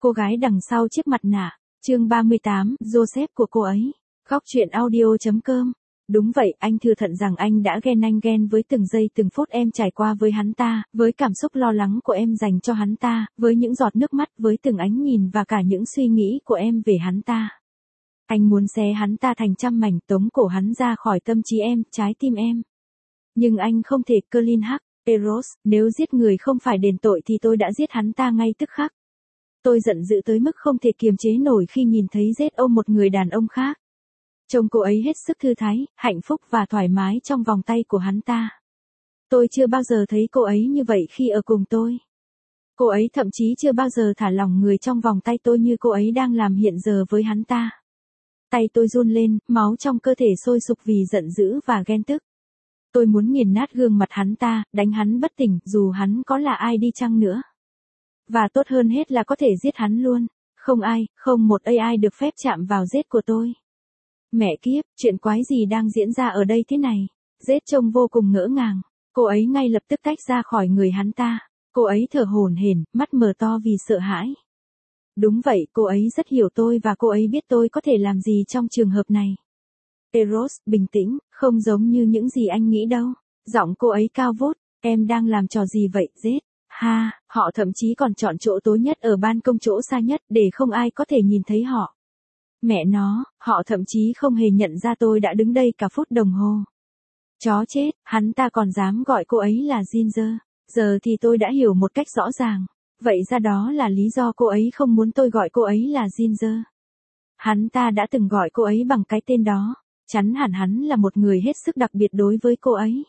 Cô gái đằng sau chiếc mặt nạ, chương 38, Joseph của cô ấy. Góc truyện audio.com. Đúng vậy, anh thừa thận rằng anh đã ghen với từng giây từng phút em trải qua với hắn ta, với cảm xúc lo lắng của em dành cho hắn ta, với những giọt nước mắt, với từng ánh nhìn và cả những suy nghĩ của em về hắn ta. Anh muốn xé hắn ta thành trăm mảnh, tống cổ hắn ra khỏi tâm trí em, trái tim em. Nhưng anh không thể. Colin Hắc, Eros, nếu giết người không phải đền tội thì tôi đã giết hắn ta ngay tức khắc. Tôi giận dữ tới mức không thể kiềm chế nổi khi nhìn thấy Jet ôm một người đàn ông khác. Trông cô ấy hết sức thư thái, hạnh phúc và thoải mái trong vòng tay của hắn ta. Tôi chưa bao giờ thấy cô ấy như vậy khi ở cùng tôi. Cô ấy thậm chí chưa bao giờ thả lỏng người trong vòng tay tôi như cô ấy đang làm hiện giờ với hắn ta. Tay tôi run lên, máu trong cơ thể sôi sục vì giận dữ và ghen tức. Tôi muốn nghiền nát gương mặt hắn ta, đánh hắn bất tỉnh, dù hắn có là ai đi chăng nữa. Và tốt hơn hết là có thể giết hắn luôn. Không ai, không một AI được phép chạm vào Jet của tôi. Mẹ kiếp, chuyện quái gì đang diễn ra ở đây thế này? Jet trông vô cùng ngỡ ngàng. Cô ấy ngay lập tức tách ra khỏi người hắn ta. Cô ấy thở hổn hển, mắt mở to vì sợ hãi. Đúng vậy, cô ấy rất hiểu tôi và cô ấy biết tôi có thể làm gì trong trường hợp này. Eros, bình tĩnh, không giống như những gì anh nghĩ đâu. Giọng cô ấy cao vút, em đang làm trò gì vậy, Jet? Ha, họ thậm chí còn chọn chỗ tối nhất ở ban công, chỗ xa nhất để không ai có thể nhìn thấy họ. Mẹ nó, họ thậm chí không hề nhận ra tôi đã đứng đây cả phút đồng hồ. Chó chết, hắn ta còn dám gọi cô ấy là Ginger. Giờ thì tôi đã hiểu một cách rõ ràng. Vậy ra đó là lý do cô ấy không muốn tôi gọi cô ấy là Ginger. Hắn ta đã từng gọi cô ấy bằng cái tên đó. Chắn hẳn hắn là một người hết sức đặc biệt đối với cô ấy.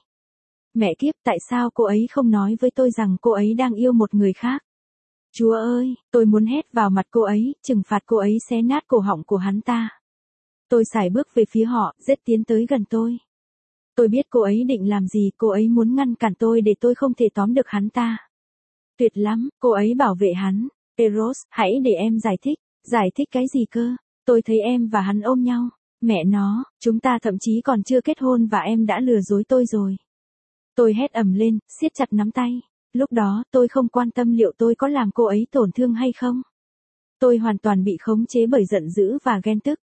Mẹ kiếp, tại sao cô ấy không nói với tôi rằng cô ấy đang yêu một người khác? Chúa ơi, tôi muốn hét vào mặt cô ấy, trừng phạt cô ấy xé nát cổ họng của hắn ta. Tôi sải bước về phía họ, Jet tiến tới gần tôi. Tôi biết cô ấy định làm gì, cô ấy muốn ngăn cản tôi để tôi không thể tóm được hắn ta. Tuyệt lắm, cô ấy bảo vệ hắn. Eros, hãy để em giải thích. Giải thích cái gì cơ? Tôi thấy em và hắn ôm nhau. Mẹ nó, chúng ta thậm chí còn chưa kết hôn và em đã lừa dối tôi rồi. Tôi hét ầm lên, siết chặt nắm tay. Lúc đó, tôi không quan tâm liệu tôi có làm cô ấy tổn thương hay không. Tôi hoàn toàn bị khống chế bởi giận dữ và ghen tức.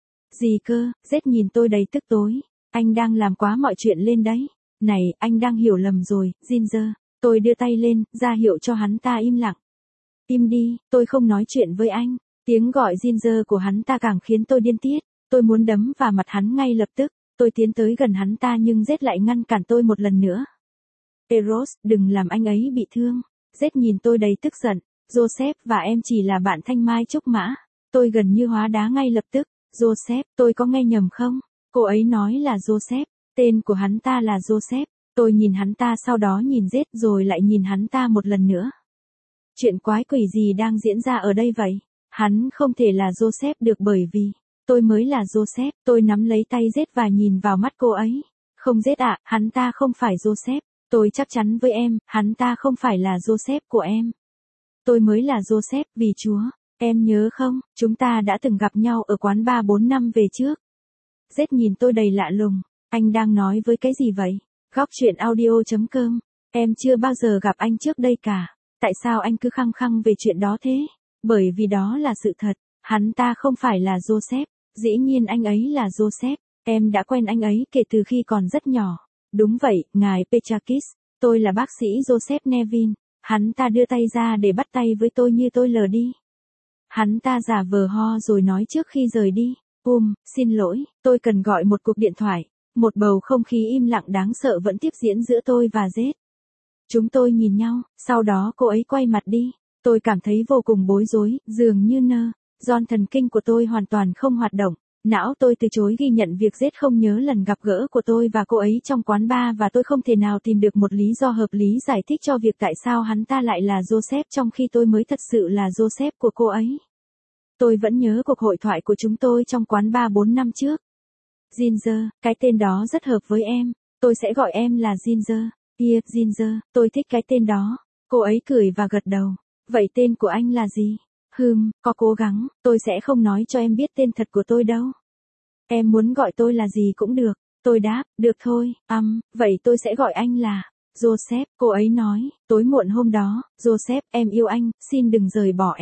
Gì cơ? Jet nhìn tôi đầy tức tối. Anh đang làm quá mọi chuyện lên đấy. Này, anh đang hiểu lầm rồi, Ginger. Tôi đưa tay lên, ra hiệu cho hắn ta im lặng. Im đi, tôi không nói chuyện với anh. Tiếng gọi Ginger của hắn ta càng khiến tôi điên tiết. Tôi muốn đấm vào mặt hắn ngay lập tức. Tôi tiến tới gần hắn ta nhưng Jet lại ngăn cản tôi một lần nữa. Eros, đừng làm anh ấy bị thương. Jet nhìn tôi đầy tức giận. Joseph và em chỉ là bạn thanh mai trúc mã. Tôi gần như hóa đá ngay lập tức. Joseph, tôi có nghe nhầm không? Cô ấy nói là Joseph. Tên của hắn ta là Joseph. Tôi nhìn hắn ta, sau đó nhìn Jet rồi lại nhìn hắn ta một lần nữa. Chuyện quái quỷ gì đang diễn ra ở đây vậy? Hắn không thể là Joseph được bởi vì tôi mới là Joseph. Tôi nắm lấy tay Jet và nhìn vào mắt cô ấy. Không Jet ạ, hắn ta không phải Joseph. Tôi chắc chắn với em, hắn ta không phải là Joseph của em. Tôi mới là Joseph, vì Chúa. Em nhớ không, chúng ta đã từng gặp nhau ở quán bar 4 năm về trước. Jet nhìn tôi đầy lạ lùng. Anh đang nói với cái gì vậy? Góc truyện audio.com. Em chưa bao giờ gặp anh trước đây cả. Tại sao anh cứ khăng khăng về chuyện đó thế? Bởi vì đó là sự thật. Hắn ta không phải là Joseph. Dĩ nhiên anh ấy là Joseph. Em đã quen anh ấy kể từ khi còn rất nhỏ. Đúng vậy, ngài Petrakis. Tôi là bác sĩ Joseph Nevin. Hắn ta đưa tay ra để bắt tay với tôi như tôi lờ đi. Hắn ta giả vờ ho rồi nói trước khi rời đi. Xin lỗi, tôi cần gọi một cuộc điện thoại. Một bầu không khí im lặng đáng sợ vẫn tiếp diễn giữa tôi và Jet. Chúng tôi nhìn nhau, sau đó cô ấy quay mặt đi. Tôi cảm thấy vô cùng bối rối, dường như John thần kinh của tôi hoàn toàn không hoạt động. Não tôi từ chối ghi nhận việc Jet không nhớ lần gặp gỡ của tôi và cô ấy trong quán bar, và tôi không thể nào tìm được một lý do hợp lý giải thích cho việc tại sao hắn ta lại là Joseph trong khi tôi mới thật sự là Joseph của cô ấy. Tôi vẫn nhớ cuộc hội thoại của chúng tôi trong quán bar 4 năm trước. Ginger, cái tên đó rất hợp với em. Tôi sẽ gọi em là Ginger. Ginger, tôi thích cái tên đó. Cô ấy cười và gật đầu. Vậy tên của anh là gì? Có cố gắng, tôi sẽ không nói cho em biết tên thật của tôi đâu. Em muốn gọi tôi là gì cũng được. Tôi đáp, được thôi, vậy tôi sẽ gọi anh là Joseph. Cô ấy nói, tối muộn hôm đó, Joseph, em yêu anh, xin đừng rời bỏ em.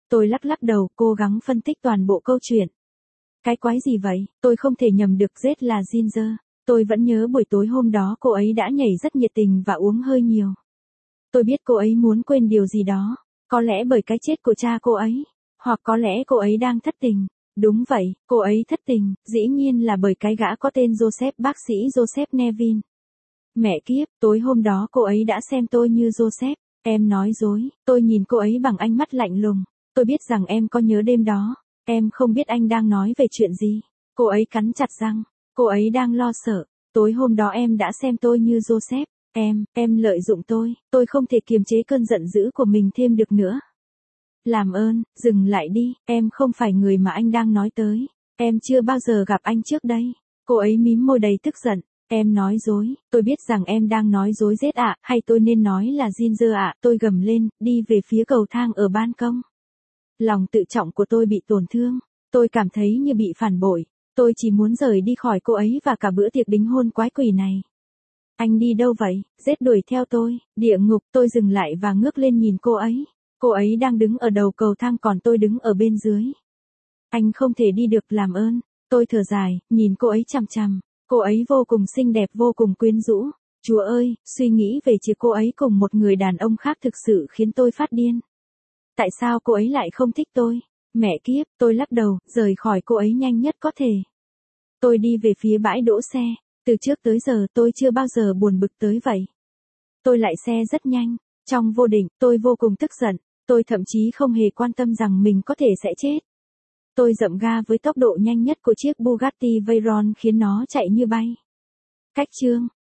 Tôi lắc lắc đầu, cố gắng phân tích toàn bộ câu chuyện. Cái quái gì vậy, tôi không thể nhầm được Z là Ginger. Tôi vẫn nhớ buổi tối hôm đó cô ấy đã nhảy rất nhiệt tình và uống hơi nhiều. Tôi biết cô ấy muốn quên điều gì đó, có lẽ bởi cái chết của cha cô ấy, hoặc có lẽ cô ấy đang thất tình. Đúng vậy, cô ấy thất tình, dĩ nhiên là bởi cái gã có tên Joseph, bác sĩ Joseph Nevin. Mẹ kiếp, tối hôm đó cô ấy đã xem tôi như Joseph. Em nói dối, tôi nhìn cô ấy bằng ánh mắt lạnh lùng. Tôi biết rằng em có nhớ đêm đó. Em không biết anh đang nói về chuyện gì. Cô ấy cắn chặt răng. Cô ấy đang lo sợ. Tối hôm đó em đã xem tôi như Joseph. Em lợi dụng tôi không thể kiềm chế cơn giận dữ của mình thêm được nữa. Làm ơn, dừng lại đi, em không phải người mà anh đang nói tới. Em chưa bao giờ gặp anh trước đây. Cô ấy mím môi đầy tức giận. Em nói dối, tôi biết rằng em đang nói dối Z ạ, hay tôi nên nói là Ginger ạ, tôi gầm lên, đi về phía cầu thang ở ban công. Lòng tự trọng của tôi bị tổn thương, tôi cảm thấy như bị phản bội, tôi chỉ muốn rời đi khỏi cô ấy và cả bữa tiệc đính hôn quái quỷ này. Anh đi đâu vậy? Z đuổi theo tôi, địa ngục, tôi dừng lại và ngước lên nhìn cô ấy. Cô ấy đang đứng ở đầu cầu thang còn tôi đứng ở bên dưới. Anh không thể đi được, làm ơn. Tôi thở dài, nhìn cô ấy chằm chằm. Cô ấy vô cùng xinh đẹp, vô cùng quyến rũ. Chúa ơi, suy nghĩ về chuyện cô ấy cùng một người đàn ông khác thực sự khiến tôi phát điên. Tại sao cô ấy lại không thích tôi? Mẹ kiếp, tôi lắc đầu, rời khỏi cô ấy nhanh nhất có thể. Tôi đi về phía bãi đỗ xe. Từ trước tới giờ tôi chưa bao giờ buồn bực tới vậy. Tôi lại xe rất nhanh. Trong vô định, tôi vô cùng tức giận. Tôi thậm chí không hề quan tâm rằng mình có thể sẽ chết. Tôi dậm ga với tốc độ nhanh nhất của chiếc Bugatti Veyron khiến nó chạy như bay. Cách chương